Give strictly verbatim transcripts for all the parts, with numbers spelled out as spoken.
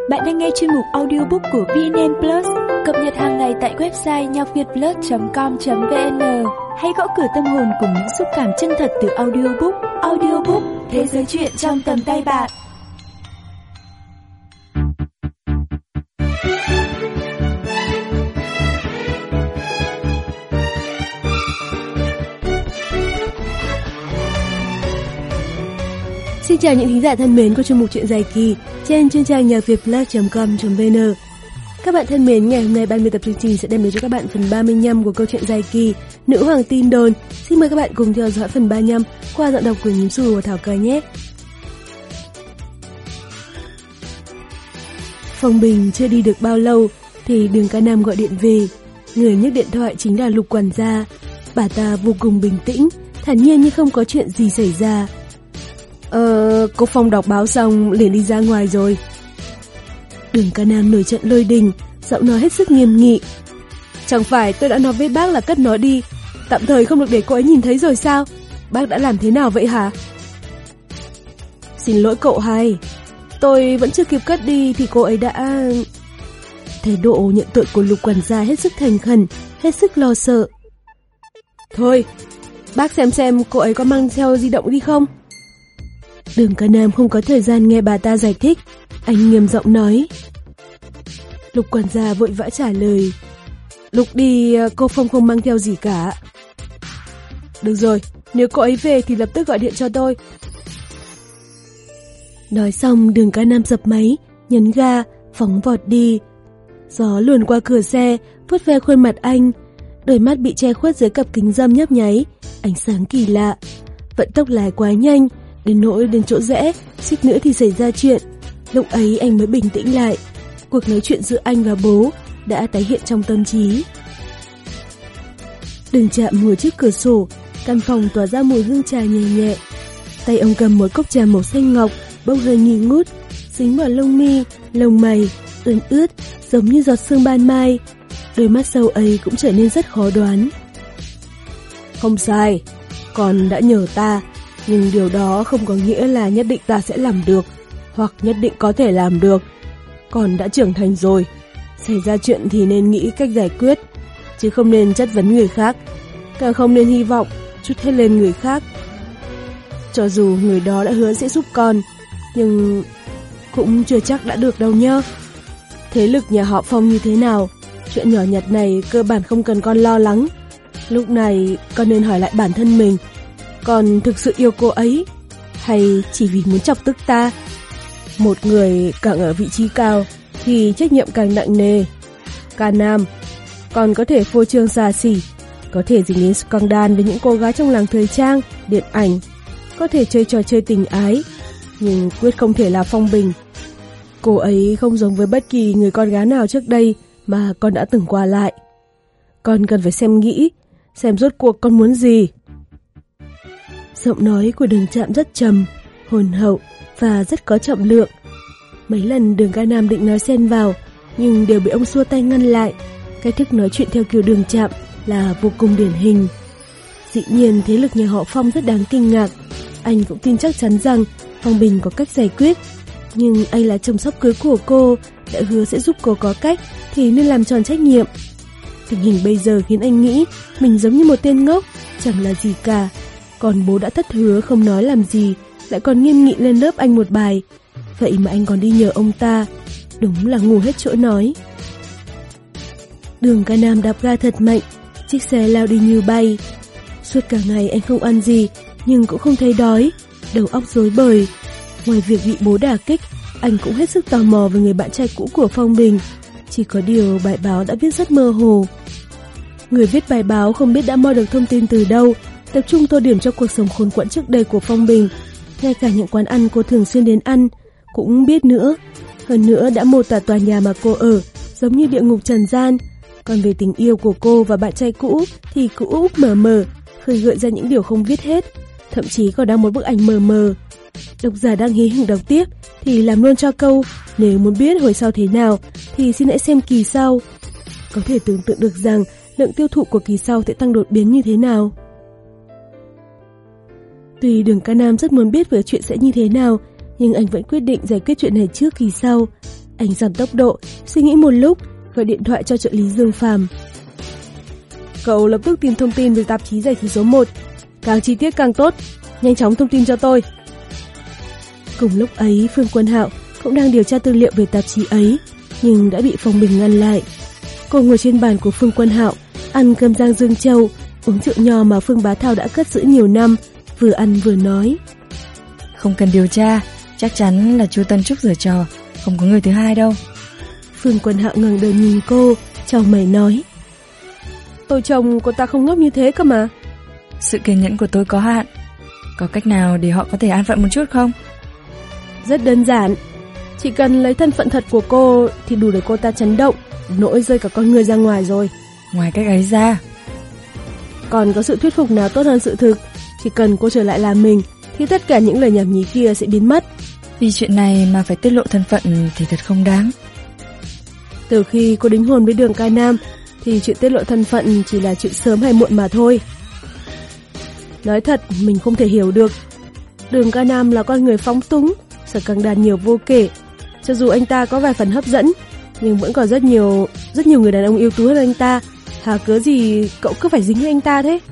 Bạn đang nghe chuyên mục audiobook của vê en en Plus, cập nhật hàng ngày tại website nhạc việt plus chấm com chấm vn. Hãy gõ cửa tâm hồn cùng những xúc cảm chân thật từ audiobook. Audiobook, thế giới truyện trong tầm tay bạn. Xin chào những thính giả thân mến của chuyên mục truyện dài kỳ trên chuyên trang nhạc việt plus chấm com chấm vn. Các bạn thân mến, ngày hôm nay ban biên tập chương trình sẽ đem đến cho các bạn phần ba mươi lăm của câu chuyện dài kỳ Nữ Hoàng Tin Đồn. Xin mời các bạn cùng theo dõi phần ba mươi lăm qua giọng đọc của Nhím Xù và Thảo Cờ nhé. Phong Bình chưa đi được bao lâu thì Đường Ca Nam gọi điện về. Người nhấc điện thoại chính là Lục quản gia. Bà ta vô cùng bình tĩnh, thản nhiên như không có chuyện gì xảy ra. Ờ, cô Phong đọc báo xong liền đi ra ngoài rồi. Đường Ca Nam nổi trận lôi đình, giọng nói hết sức nghiêm nghị. Chẳng phải tôi đã nói với bác là cất nó đi, tạm thời không được để cô ấy nhìn thấy rồi sao? Bác đã làm thế nào vậy hả? Xin lỗi cậu hai, tôi vẫn chưa kịp cất đi thì cô ấy đã... Thái độ nhận tội của Lục quản gia hết sức thành khẩn, hết sức lo sợ. Thôi, bác xem xem cô ấy có mang theo di động đi không? Đường Ca Nam không có thời gian nghe bà ta giải thích, anh nghiêm giọng nói. Lục quản gia vội vã trả lời. Lục đi, cô Phong không mang theo gì cả. Được rồi, nếu cô ấy về thì lập tức gọi điện cho tôi. Nói xong Đường Ca Nam dập máy, nhấn ga, phóng vọt đi. Gió luồn qua cửa xe, vuốt ve khuôn mặt anh. Đôi mắt bị che khuất dưới cặp kính râm nhấp nháy, ánh sáng kỳ lạ. Vận tốc lái quá nhanh, đến nỗi đến chỗ rẽ, suýt nữa thì xảy ra chuyện. Lúc ấy anh mới bình tĩnh lại. Cuộc nói chuyện giữa anh và bố đã tái hiện trong tâm trí. Đường Trạm ngồi trước cửa sổ, căn phòng tỏa ra mùi hương trà nhẹ nhẹ. Tay ông cầm một cốc trà màu xanh ngọc, bốc hơi nghi ngút, dính vào lông mi, lông mày, ươn ướt, giống như giọt sương ban mai. Đôi mắt sâu ấy cũng trở nên rất khó đoán. Không sai, con đã nhờ ta, nhưng điều đó không có nghĩa là nhất định ta sẽ làm được, hoặc nhất định có thể làm được. Con đã trưởng thành rồi, xảy ra chuyện thì nên nghĩ cách giải quyết, chứ không nên chất vấn người khác, càng không nên hy vọng trút hết lên người khác. Cho dù người đó đã hứa sẽ giúp con, nhưng cũng chưa chắc đã được đâu nhá. Thế lực nhà họ Phong như thế nào, chuyện nhỏ nhặt này cơ bản không cần con lo lắng. Lúc này con nên hỏi lại bản thân mình, con thực sự yêu cô ấy, hay chỉ vì muốn chọc tức ta? Một người càng ở vị trí cao thì trách nhiệm càng nặng nề. Ca Nam, con có thể phô trương xa xỉ, có thể dính đến scandal với những cô gái trong làng thời trang, điện ảnh, có thể chơi trò chơi tình ái, nhưng quyết không thể là Phong Bình. Cô ấy không giống với bất kỳ người con gái nào trước đây mà con đã từng qua lại. Con cần phải xem nghĩ, xem rốt cuộc con muốn gì. Giọng nói của Đường Trạm rất trầm, hồn hậu và rất có trọng lượng. Mấy lần Đường Ca Nam định nói xen vào, nhưng đều bị ông xua tay ngăn lại. Cách thức nói chuyện theo kiểu Đường Trạm là vô cùng điển hình. Dĩ nhiên thế lực nhà họ Phong rất đáng kinh ngạc. Anh cũng tin chắc chắn rằng Phong Bình có cách giải quyết, nhưng anh là chồng sắp cưới của cô, đã hứa sẽ giúp cô có cách thì nên làm tròn trách nhiệm. Tình hình bây giờ khiến anh nghĩ mình giống như một tên ngốc, chẳng là gì cả. Còn bố đã thất hứa không nói làm gì, lại còn nghiêm nghị lên lớp anh một bài. Vậy mà anh còn đi nhờ ông ta, đúng là ngu hết chỗ nói. Đường Ca Nam đạp ga thật mạnh, chiếc xe lao đi như bay. Suốt cả ngày anh không ăn gì, nhưng cũng không thấy đói, đầu óc rối bời. Ngoài việc bị bố đả kích, anh cũng hết sức tò mò về người bạn trai cũ của Phong Bình. Chỉ có điều bài báo đã viết rất mơ hồ. Người viết bài báo không biết đã moi được thông tin từ đâu, tập trung tô điểm cho cuộc sống khốn quẫn trước đây của Phong Bình. Ngay cả những quán ăn cô thường xuyên đến ăn cũng biết nữa. Hơn nữa đã mô tả tòa nhà mà cô ở giống như địa ngục trần gian. Còn về tình yêu của cô và bạn trai cũ thì cứ úp mờ mờ, khơi gợi ra những điều không viết hết. Thậm chí còn đang một bức ảnh mờ mờ. Độc giả đang hí hửng đọc tiếp thì làm luôn cho câu nếu muốn biết hồi sau thế nào thì xin hãy xem kỳ sau. Có thể tưởng tượng được rằng lượng tiêu thụ của kỳ sau sẽ tăng đột biến như thế nào. Tuy Đường Ca Nam rất muốn biết về chuyện sẽ như thế nào, nhưng anh vẫn quyết định giải quyết chuyện này trước kỳ sau. Anh giảm tốc độ, suy nghĩ một lúc, gọi điện thoại cho trợ lý Dương Phàm. Cậu lập tức tìm thông tin về tạp chí giải trí số một, càng chi tiết càng tốt, nhanh chóng thông tin cho tôi. Cùng lúc ấy, Phương Quân Hạo cũng đang điều tra tư liệu về tạp chí ấy, nhưng đã bị Phong Bình ngăn lại. Cô ngồi trên bàn của Phương Quân Hạo, ăn cơm rang Dương Châu, uống rượu nho mà Phương Bá Thao đã cất giữ nhiều năm, vừa ăn vừa nói. Không cần điều tra, chắc chắn là chú Tân Trúc giở trò, không có người thứ hai đâu. Phương Quân Hạo ngẩng đầu nhìn cô, chau mày nói. Tôi chồng của ta không ngốc như thế cơ mà. Sự kiên nhẫn của tôi có hạn. Có cách nào để họ có thể an phận một chút không? Rất đơn giản. Chỉ cần lấy thân phận thật của cô thì đủ để cô ta chấn động, nỗi rơi cả con người ra ngoài rồi. Ngoài cách ấy ra, còn có sự thuyết phục nào tốt hơn sự thực? Chỉ cần cô trở lại làm mình thì tất cả những lời nhảm nhí kia sẽ biến mất. Vì chuyện này mà phải tiết lộ thân phận thì thật không đáng. Từ khi cô đính hôn với Đường Ca Nam thì chuyện tiết lộ thân phận chỉ là chuyện sớm hay muộn mà thôi. Nói thật, mình không thể hiểu được. Đường Ca Nam là con người phóng túng, sở càng đàn nhiều vô kể. Cho dù anh ta có vài phần hấp dẫn, nhưng vẫn còn rất nhiều rất nhiều người đàn ông ưu tú hơn anh ta. Hà cớ gì cậu cứ phải dính với anh ta thế?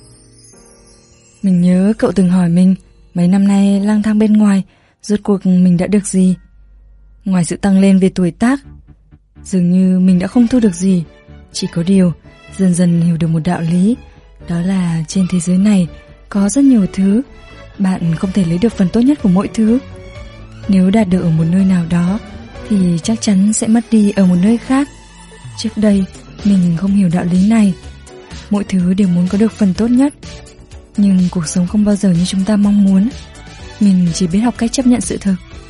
Mình nhớ cậu từng hỏi mình, mấy năm nay lang thang bên ngoài, rốt cuộc mình đã được gì? Ngoài sự tăng lên về tuổi tác, dường như mình đã không thu được gì. Chỉ có điều, dần dần hiểu được một đạo lý, đó là trên thế giới này có rất nhiều thứ, bạn không thể lấy được phần tốt nhất của mỗi thứ. Nếu đạt được ở một nơi nào đó, thì chắc chắn sẽ mất đi ở một nơi khác. Trước đây, mình không hiểu đạo lý này. Mỗi thứ đều muốn có được phần tốt nhất, nhưng cuộc sống không bao giờ như chúng ta mong muốn. Mình chỉ biết học cách chấp nhận sự thực.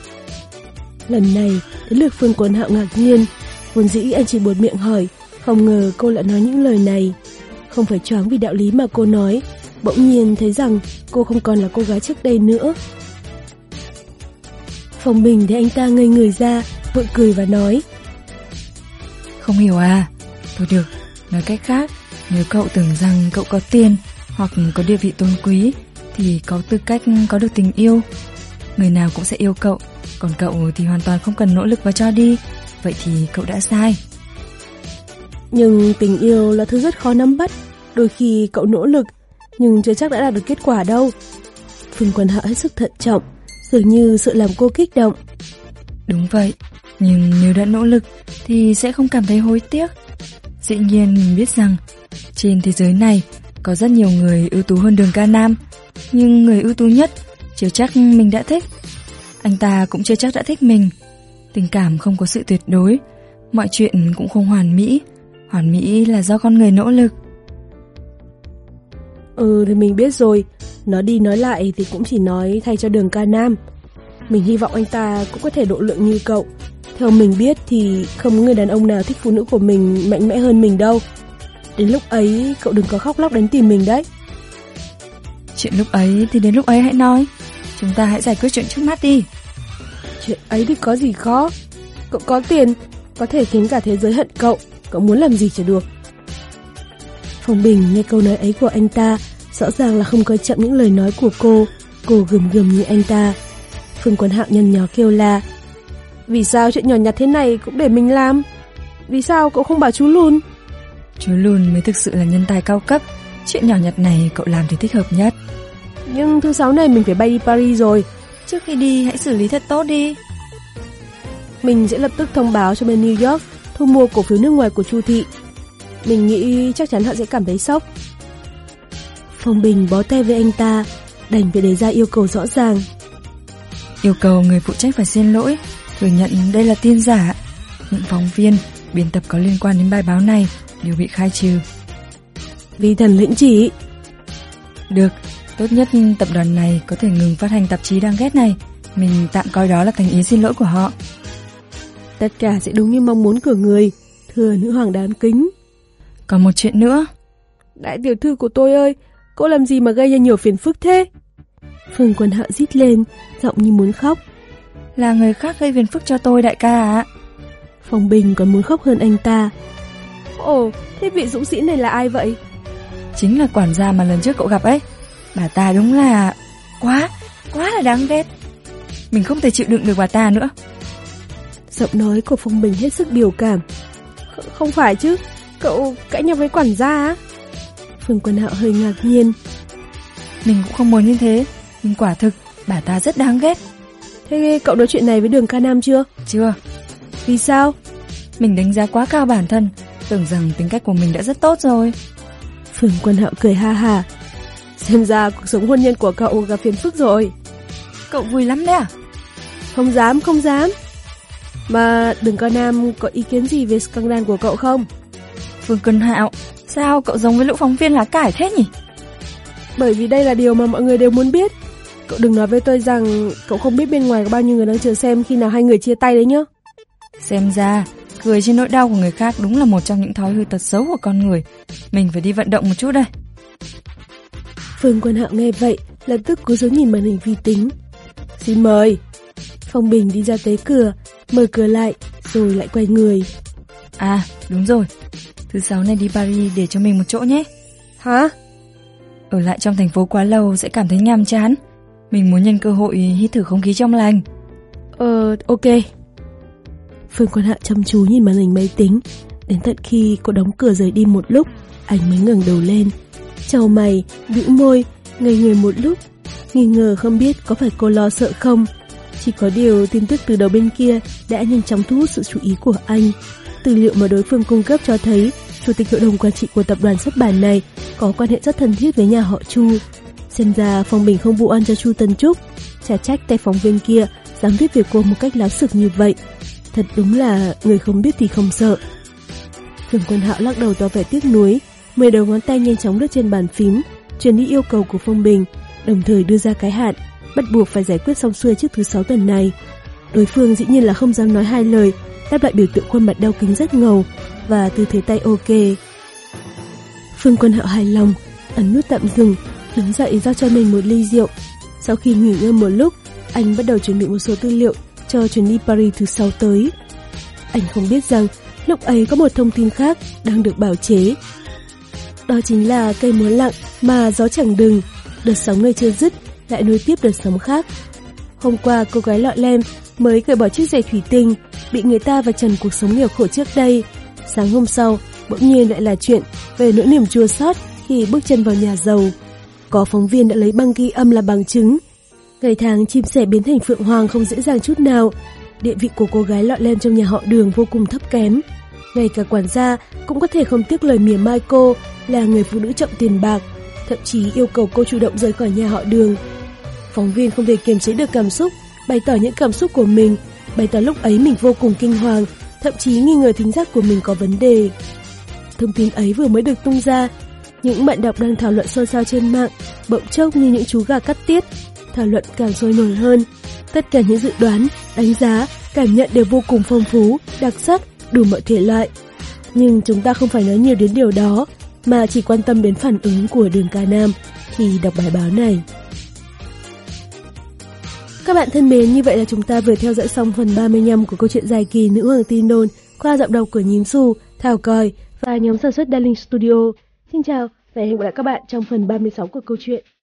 Lần này, đến lượt Phương Quân Hạo ngạc nhiên. Vốn dĩ anh chỉ buột miệng hỏi, không ngờ cô lại nói những lời này. Không phải choáng vì đạo lý mà cô nói, bỗng nhiên thấy rằng cô không còn là cô gái trước đây nữa. Phong Bình thấy anh ta ngây người ra, vội cười và nói. Không hiểu à? Thôi được, nói cách khác, nếu cậu tưởng rằng cậu có tiền hoặc có địa vị tôn quý thì có tư cách có được tình yêu. Người nào cũng sẽ yêu cậu, còn cậu thì hoàn toàn không cần nỗ lực và cho đi. Vậy thì cậu đã sai. Nhưng tình yêu là thứ rất khó nắm bắt. Đôi khi cậu nỗ lực, nhưng chưa chắc đã đạt được kết quả đâu. Phương Quân Hạo hết sức thận trọng, dường như sợ làm cô kích động. Đúng vậy, nhưng nếu đã nỗ lực thì sẽ không cảm thấy hối tiếc. Dĩ nhiên mình biết rằng trên thế giới này có rất nhiều người ưu tú hơn Đường Ca Nam, nhưng người ưu tú nhất chưa chắc mình đã thích. Anh ta cũng chưa chắc đã thích mình. Tình cảm không có sự tuyệt đối, mọi chuyện cũng không hoàn mỹ. Hoàn mỹ là do con người nỗ lực. Ừ thì mình biết rồi. Nói đi nói lại thì cũng chỉ nói thay cho Đường Ca Nam. Mình hy vọng anh ta cũng có thể độ lượng như cậu. Theo mình biết thì không có người đàn ông nào thích phụ nữ của mình mạnh mẽ hơn mình đâu. Đến lúc ấy cậu đừng có khóc lóc đến tìm mình đấy. Chuyện lúc ấy thì đến lúc ấy hãy nói. Chúng ta hãy giải quyết chuyện trước mắt đi. Chuyện ấy thì có gì khó. Cậu có tiền, có thể khiến cả thế giới hận cậu. Cậu muốn làm gì chỉ được. Phong Bình nghe câu nói ấy của anh ta, rõ ràng là không coi trọng những lời nói của cô. Cô gườm gườm như anh ta. Phương Quân Hạo nhăn nhó kêu la. Vì sao chuyện nhỏ nhặt thế này cũng để mình làm? Vì sao cậu không bảo chú Lùn? Chú Lùn mới thực sự là nhân tài cao cấp. Chuyện nhỏ nhặt này cậu làm thì thích hợp nhất. Nhưng thứ sáu này mình phải bay đi Paris rồi. Trước khi đi hãy xử lý thật tốt đi. Mình sẽ lập tức thông báo cho bên New York thu mua cổ phiếu nước ngoài của Chu Thị. Mình nghĩ chắc chắn họ sẽ cảm thấy sốc. Phong Bình bó tay với anh ta, đành phải đề ra yêu cầu rõ ràng. Yêu cầu người phụ trách phải xin lỗi, thừa nhận đây là tin giả. Những phóng viên, biên tập có liên quan đến bài báo này đều bị khai trừ. Vi thần lĩnh chỉ. Được, tốt nhất tập đoàn này có thể ngừng phát hành tạp chí đáng ghét này. Mình tạm coi đó là thành ý xin lỗi của họ. Tất cả sẽ đúng như mong muốn của người. Thưa nữ hoàng đáng kính. Còn một chuyện nữa. Đại tiểu thư của tôi ơi, cô làm gì mà gây ra nhiều phiền phức thế? Phương Quân Hạo rít lên, giọng như muốn khóc. Là người khác gây phiền phức cho tôi đại ca ạ. Phong Bình còn muốn khóc hơn anh ta. Ồ, thế vị dũng sĩ này là ai vậy? Chính là quản gia mà lần trước cậu gặp ấy. Bà ta đúng là quá, quá là đáng ghét. Mình không thể chịu đựng được bà ta nữa. Giọng nói của Phong Bình hết sức biểu cảm. Không phải chứ, cậu cãi nhau với quản gia á? Phương Quân Hạo hơi ngạc nhiên. Mình cũng không muốn như thế, nhưng quả thực bà ta rất đáng ghét. Thế cậu nói chuyện này với Đường Ca Nam chưa? Chưa. Vì sao? Mình đánh giá quá cao bản thân, tưởng rằng tính cách của mình đã rất tốt rồi. Phương Quân Hạo cười ha ha. Xem ra cuộc sống hôn nhân của cậu gặp phiền phức rồi. Cậu vui lắm đấy à? Không dám, không dám. Mà Đường Ca Nam có ý kiến gì về scandal của cậu không? Phương Quân Hạo, sao cậu giống với lũ phóng viên lá cải thế nhỉ? Bởi vì đây là điều mà mọi người đều muốn biết. Cậu đừng nói với tôi rằng cậu không biết bên ngoài có bao nhiêu người đang chờ xem khi nào hai người chia tay đấy nhá. Xem ra, cười trên nỗi đau của người khác đúng là một trong những thói hư tật xấu của con người. Mình phải đi vận động một chút đây. Phương Quân Hạo nghe vậy, lập tức cúi xuống nhìn màn hình vi tính. Xin mời. Phong Bình đi ra tới cửa, mở cửa lại, rồi lại quay người. À, đúng rồi. Thứ sáu này đi Paris để cho mình một chỗ nhé. Hả? Ở lại trong thành phố quá lâu sẽ cảm thấy nhàm chán. Mình muốn nhân cơ hội hít thử không khí trong lành. Ờ, ok. Phương Quân Hạo chăm chú nhìn màn hình máy tính. Đến tận khi cô đóng cửa rời đi một lúc, anh mới ngẩng đầu lên, chau mày, bĩu môi, ngây người một lúc, nghi ngờ không biết có phải cô lo sợ không. Chỉ có điều tin tức từ đầu bên kia đã nhanh chóng thu hút sự chú ý của anh. Tư liệu mà đối phương cung cấp cho thấy chủ tịch hội đồng quản trị của tập đoàn xuất bản này có quan hệ rất thân thiết với nhà họ Chu. Xem ra Phong Bình không vụ oan cho Chu Tân Trúc. Chả trách tay phóng viên kia dám viết về cô một cách láo xược như vậy. Thật đúng là người không biết thì không sợ. Phương Quân Hạo lắc đầu tỏ vẻ tiếc nuối, mười đầu ngón tay nhanh chóng lướt trên bàn phím, truyền đi yêu cầu của Phong Bình, đồng thời đưa ra cái hạn bắt buộc phải giải quyết xong xuôi trước thứ sáu tuần này. Đối phương dĩ nhiên là không dám nói hai lời, đáp lại biểu tượng khuôn mặt đau kính rất ngầu và tư thế tay ok. Phương Quân Hạo hài lòng, ấn nút tạm dừng, đứng dậy giao cho mình một ly rượu. Sau khi nghỉ ngơi một lúc, anh bắt đầu chuẩn bị một số tư liệu cho chuyến đi Paris thứ sáu tới. Anh không biết rằng lúc ấy có một thông tin khác đang được bào chế. Đó chính là cây múa lặng mà gió chẳng đừng, đợt sóng nơi chưa dứt lại nối tiếp đợt sóng khác. Hôm qua cô gái lọ lem mới cởi bỏ chiếc giày thủy tinh, bị người ta vạch trần cuộc sống nghèo khổ trước đây. Sáng hôm sau, bỗng nhiên lại là chuyện về nỗi niềm chua xót khi bước chân vào nhà giàu. Có phóng viên đã lấy băng ghi âm làm bằng chứng. Ngày tháng chim sẻ biến thành phượng hoàng không dễ dàng chút nào. Địa vị của cô gái lọ lem trong nhà họ Đường vô cùng thấp kém. Ngay cả quản gia cũng có thể không tiếc lời mỉa mai cô là người phụ nữ trọng tiền bạc, thậm chí yêu cầu cô chủ động rời khỏi nhà họ Đường. Phóng viên không thể kiềm chế được cảm xúc, bày tỏ những cảm xúc của mình, bày tỏ lúc ấy mình vô cùng kinh hoàng, thậm chí nghi ngờ thính giác của mình có vấn đề. Thông tin ấy vừa mới được tung ra, những bạn đọc đang thảo luận xôn xao trên mạng, bỗng chốc như những chú gà cắt tiết, thảo luận càng sôi nổi hơn. Tất cả những dự đoán, đánh giá, cảm nhận đều vô cùng phong phú, đặc sắc, đủ mọi thể loại. Nhưng chúng ta không phải nói nhiều đến điều đó, mà chỉ quan tâm đến phản ứng của Đường Ca Nam khi đọc bài báo này. Các bạn thân mến, như vậy là chúng ta vừa theo dõi xong phần ba mươi lăm của câu chuyện dài kỳ Nữ Hoàng Tin Đồn qua giọng đọc của Nhím Xu, Thảo Còi và nhóm sản xuất Darling Studio. Xin chào và hẹn gặp lại các bạn trong phần ba mươi sáu của câu chuyện.